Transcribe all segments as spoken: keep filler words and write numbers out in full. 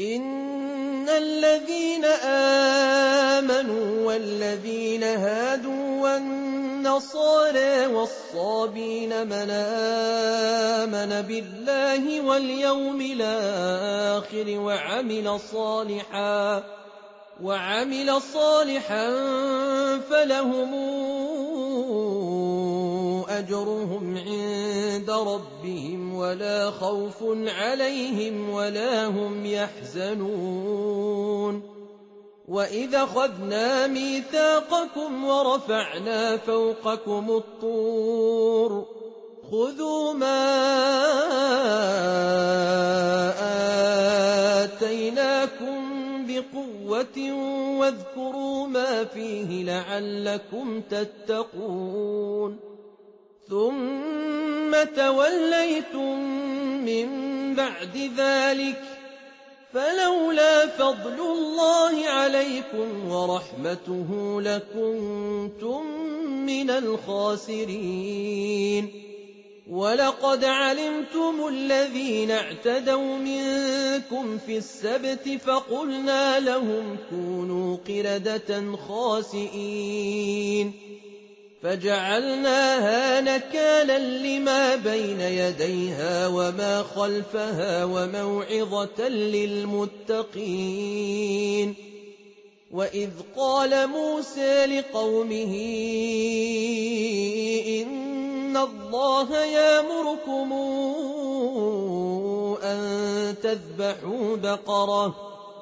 إن الذين آمنوا والذين هادوا والنصارى والصابين من آمن بالله واليوم الآخر وعمل صالحا وعمل صالحا فلهم أجرهم عند ربهم ولا خوف عليهم ولا هم يحزنون وإذا أخذنا ميثاقكم ورفعنا فوقكم الطور خذوا ما آتيناكم بقوة واذكروا ما فيه لعلكم تتقون ثم توليتم من بعد ذلك فلولا فضل الله عليكم ورحمته لكنتم من الخاسرين ولقد علمتم الذين اعتدوا منكم في السبت فقلنا لهم كونوا قردة خاسئين فجعلناها نكالا لما بين يديها وما خلفها وموعظة للمتقين وإذ قال موسى لقومه إن الله يأمركم أن تذبحوا بقرة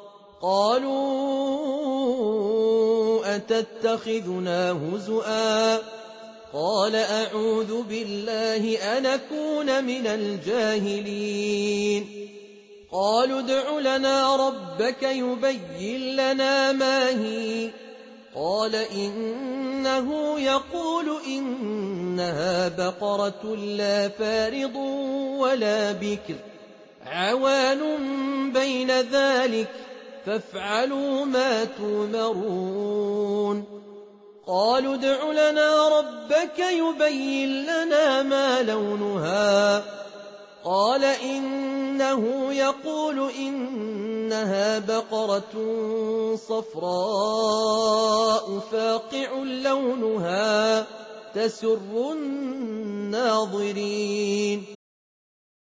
قالوا أتتخذنا هزؤا قال أعوذ بالله أن أكون من الجاهلين قالوا ادع لنا ربك يبين لنا ما هي قال إنه يقول إنها بقرة لا فارض ولا بكر عوان بين ذلك فافعلوا ما تؤمرون قالوا ادع لنا ربك يبين لنا ما لونها قال إنه يقول إنها بقرة صفراء فاقع لونها تسر الناظرين